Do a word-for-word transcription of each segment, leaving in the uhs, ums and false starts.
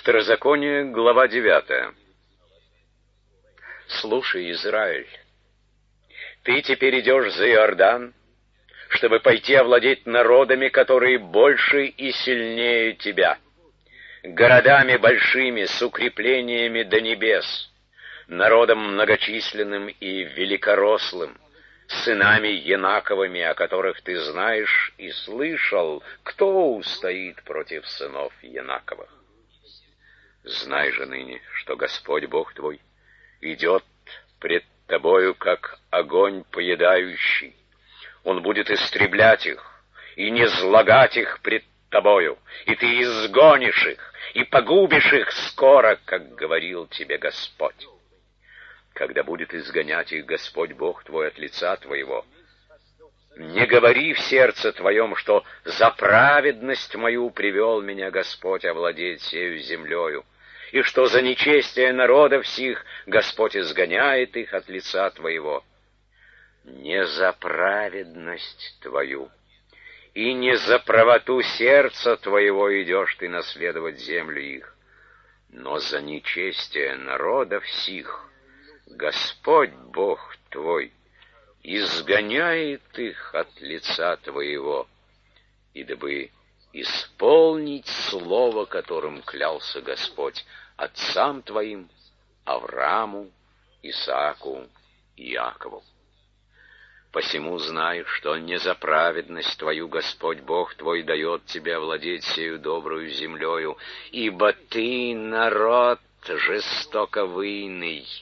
Второзаконие, глава девятая. Слушай, Израиль, ты теперь идешь за Иордан, чтобы пойти овладеть народами, которые больше и сильнее тебя, городами большими с укреплениями до небес, народом многочисленным и великорослым, сынами Янаковыми, о которых ты знаешь и слышал, кто устоит против сынов Янаковых. Знай же ныне, что Господь Бог твой идет пред тобою, как огонь поедающий. Он будет истреблять их и низлагать их пред тобою, и ты изгонишь их и погубишь их скоро, как говорил тебе Господь. Когда будет изгонять их Господь Бог твой от лица твоего, не говори в сердце твоем, что за праведность мою привел меня Господь овладеть сею землею, и что за нечестие народов сих Господь изгоняет их от лица твоего. Не за праведность твою и не за правоту сердца твоего идешь ты наследовать землю их, но за нечестие народов сих Господь Бог твой изгоняет их от лица твоего, и дабы исполнить слово, которым клялся Господь отцам твоим, Аврааму, Исааку и Иакову. Посему знай, что не за праведность твою Господь Бог твой дает тебе овладеть сею добрую землею, ибо ты народ жестоковыйный.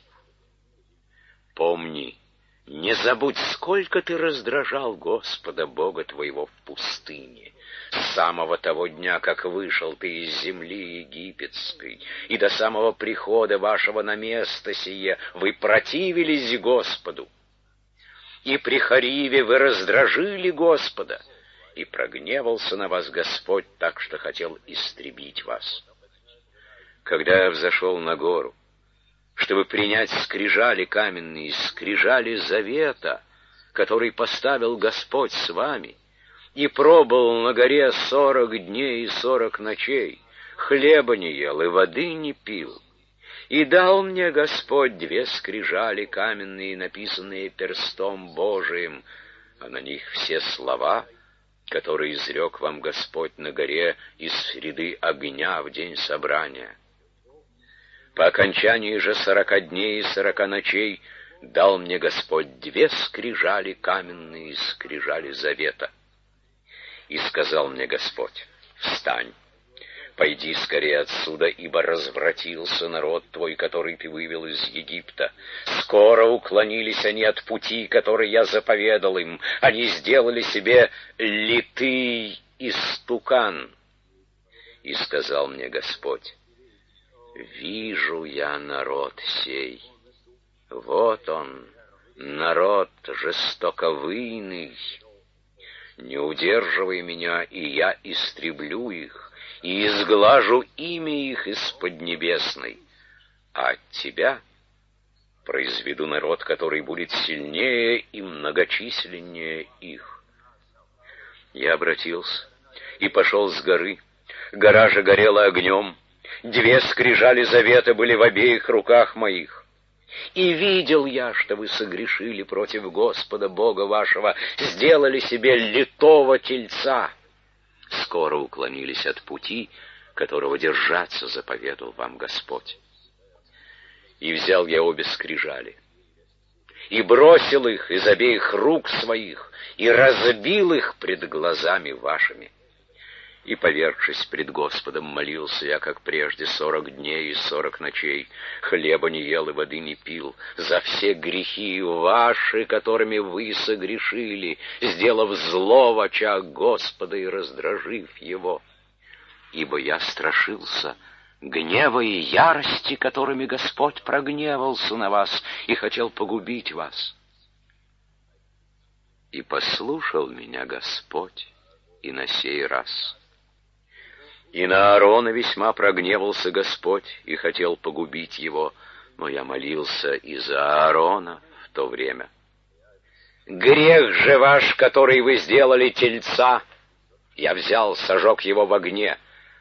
Помни, не забудь, сколько ты раздражал Господа Бога твоего в пустыне, с самого того дня, как вышел ты из земли египетской, и до самого прихода вашего на место сие вы противились Господу. И при Хариве вы раздражили Господа, и прогневался на вас Господь так, что хотел истребить вас. Когда я взошел на гору, чтобы принять скрижали каменные, скрижали завета, который поставил Господь с вами, и пробыл на горе сорок дней и сорок ночей, хлеба не ел и воды не пил, и дал мне Господь две скрижали каменные, написанные перстом Божиим, а на них все слова, которые изрек вам Господь на горе из среды огня в день собрания. По окончании же сорока дней и сорока ночей дал мне Господь две скрижали каменные, скрижали завета. И сказал мне Господь: встань, пойди скорее отсюда, ибо развратился народ твой, который ты вывел из Египта. Скоро уклонились они от пути, который я заповедал им. Они сделали себе литый истукан. И сказал мне Господь: вижу я народ сей. Вот он, народ жестоковыйный. Не удерживай меня, и я истреблю их, и изглажу имя их из поднебесной. А от тебя произведу народ, который будет сильнее и многочисленнее их. Я обратился и пошел с горы. Гора же горела огнем. Две скрижали завета были в обеих руках моих. И видел я, что вы согрешили против Господа Бога вашего, сделали себе литого тельца. Скоро уклонились от пути, которого держаться заповедал вам Господь. И взял я обе скрижали, и бросил их из обеих рук своих, и разбил их пред глазами вашими. И, повергшись пред Господом, молился я, как прежде, сорок дней и сорок ночей, хлеба не ел и воды не пил, за все грехи ваши, которыми вы согрешили, сделав зло в очах Господа и раздражив его. Ибо я страшился гнева и ярости, которыми Господь прогневался на вас и хотел погубить вас. И послушал меня Господь и на сей раз. И на Аарона весьма прогневался Господь и хотел погубить его, но я молился и за Аарона в то время. Грех же ваш, который вы сделали тельца, я взял, сожег его в огне,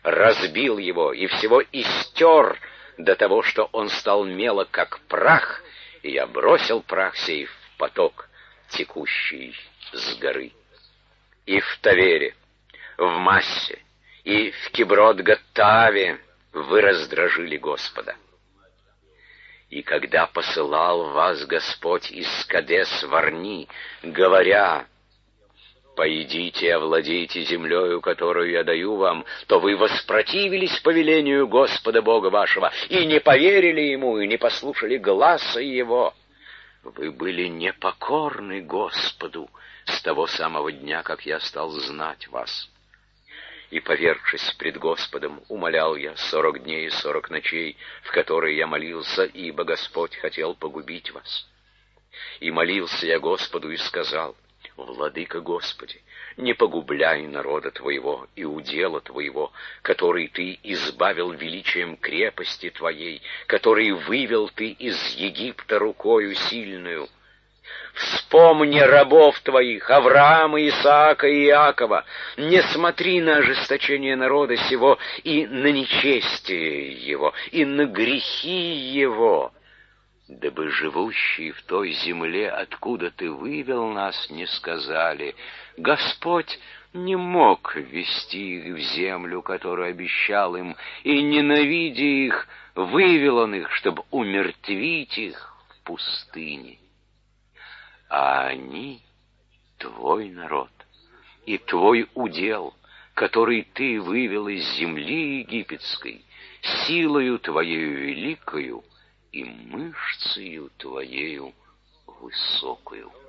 разбил его и всего истер до того, что он стал мелок, как прах, и я бросил прах сей в поток, текущий с горы. И в Тавере, в Массе, и в Киброт-Гаттаве вы раздражили Господа. И когда посылал вас Господь из Кадес-Варни, говоря: «Пойдите и овладейте землею, которую я даю вам», то вы воспротивились повелению Господа Бога вашего, и не поверили Ему, и не послушали гласа Его. Вы были непокорны Господу с того самого дня, как я стал знать вас. И, повергшись пред Господом, умолял я сорок дней и сорок ночей, в которые я молился, ибо Господь хотел погубить вас. И молился я Господу и сказал: «Владыка Господи, не погубляй народа Твоего и удела Твоего, который Ты избавил величием крепости Твоей, который вывел Ты из Египта рукою сильную. Вспомни рабов Твоих, Авраама, Исаака и Иакова, не смотри на ожесточение народа сего и на нечестие его, и на грехи его, дабы живущие в той земле, откуда Ты вывел нас, не сказали: Господь не мог ввести их в землю, которую обещал им, и, ненавидя их, вывел Он их, чтобы умертвить их в пустыне. А они — Твой народ и Твой удел, который Ты вывел из земли египетской, силою Твоею великою и мышцею Твоею высокою».